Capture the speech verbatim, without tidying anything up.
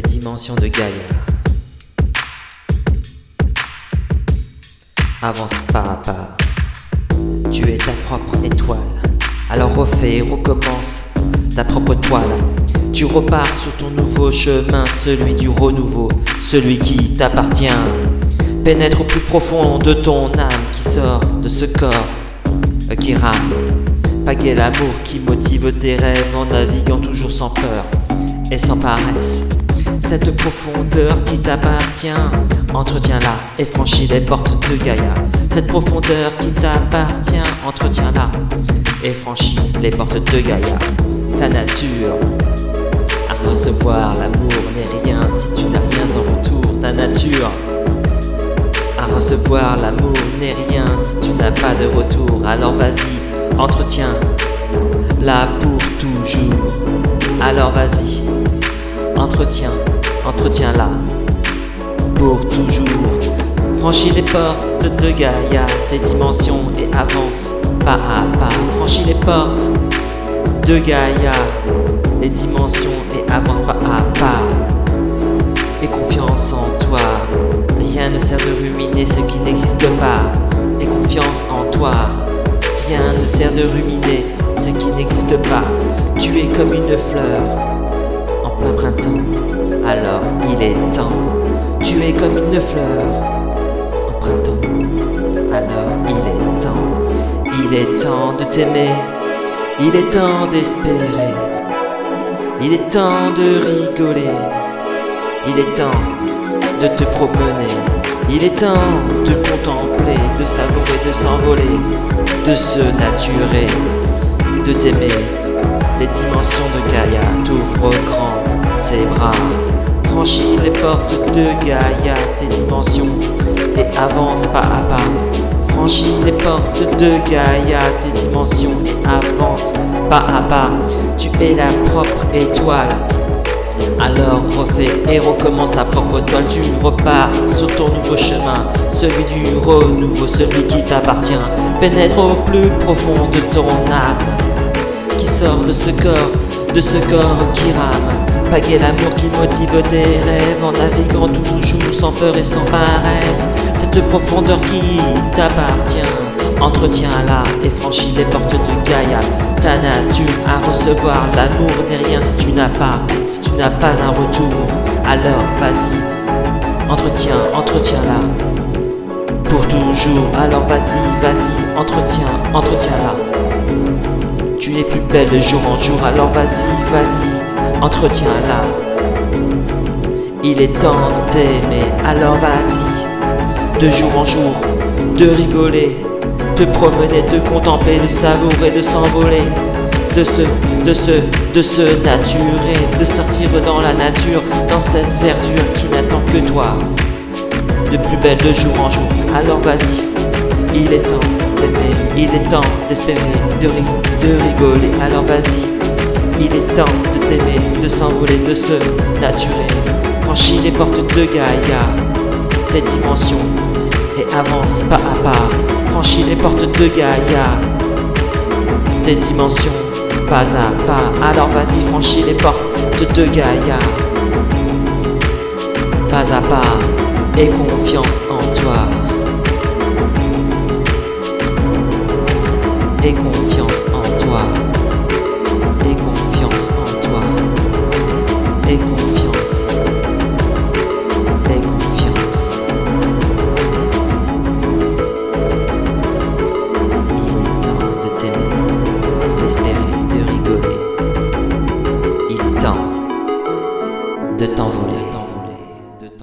dimensions de Gaïa. Avance pas à pas, tu es ta propre étoile. Alors refais et recommence ta propre toile. Tu repars sur ton nouveau chemin, celui du renouveau, celui qui t'appartient. Pénètre au plus profond de ton âme qui sort de ce corps euh, qui rame. Paguer l'amour qui motive tes rêves en naviguant toujours sans peur et sans paresse. Cette profondeur qui t'appartient, entretiens-la et franchis les portes de Gaïa. Cette profondeur qui t'appartient, entretiens-la et franchis les portes de Gaïa. Ta nature à recevoir l'amour n'est rien si tu n'as rien en retour. Ta nature à recevoir l'amour n'est rien si tu n'as pas de retour. Alors vas-y, entretiens-la pour toujours. Alors vas-y, entretiens, entretiens-la pour toujours. Franchis les portes de Gaïa, tes dimensions et avance pas à pas. Franchis les portes de Gaïa, les dimensions et avance pas à pas. Aie confiance en toi, rien ne sert de ruminer ce qui n'existe pas. Aie confiance en toi, rien ne sert de ruminer ce qui n'existe pas. Tu es comme une fleur en plein printemps, alors il est temps. Tu es comme une fleur en printemps, alors il est temps. Il est temps de t'aimer, il est temps d'espérer, il est temps de rigoler, il est temps de te promener, il est temps de contempler, de savourer, de s'envoler, de se naturer, de t'aimer. Les dimensions de Gaïa t'ouvrent grand ses bras. Franchis les portes de Gaïa, tes dimensions, et avance pas à pas. Franchis les portes de Gaïa, tes dimensions, et avance pas à pas. Tu es la propre étoile. Alors refais et recommence ta propre toile. Tu repars sur ton nouveau chemin, celui du renouveau, celui qui t'appartient. Pénètre au plus profond de ton âme qui sort de ce corps, de ce corps qui rame. Paguer l'amour qui motive tes rêves en naviguant toujours sans peur et sans paresse. Cette profondeur qui t'appartient, entretiens-la et franchis les portes de Gaïa. Ta nature à recevoir l'amour n'est rien si tu n'as pas, si tu n'as pas un retour. Alors vas-y, entretiens, entretiens-la pour toujours. Alors vas-y, vas-y, entretiens, entretiens-la. Tu es plus belle de jour en jour, alors vas-y, vas-y, entretiens-la. Il est temps de t'aimer, alors vas-y, de jour en jour, de rigoler, de promener, de contempler, de savourer, de s'envoler, de se, de se, de se naturer, de sortir dans la nature, dans cette verdure qui n'attend que toi. De plus belle de jour en jour, alors vas-y, il est temps d'aimer, il est temps d'espérer, de, ri de rigoler, alors vas-y, il est temps de t'aimer, de s'envoler, de se naturer. Franchis les portes de Gaïa, tes dimensions, et avance pas à pas. Franchis les portes de Gaïa, tes dimensions, pas à pas. Alors vas-y, franchis les portes de Gaïa, pas à pas. Aie confiance en toi. Aie confiance en toi. Aie confiance en toi. Aie confiance. Aie confiance. Il est temps de t'aimer, d'espérer, de rigoler. Il est temps de t'envoler.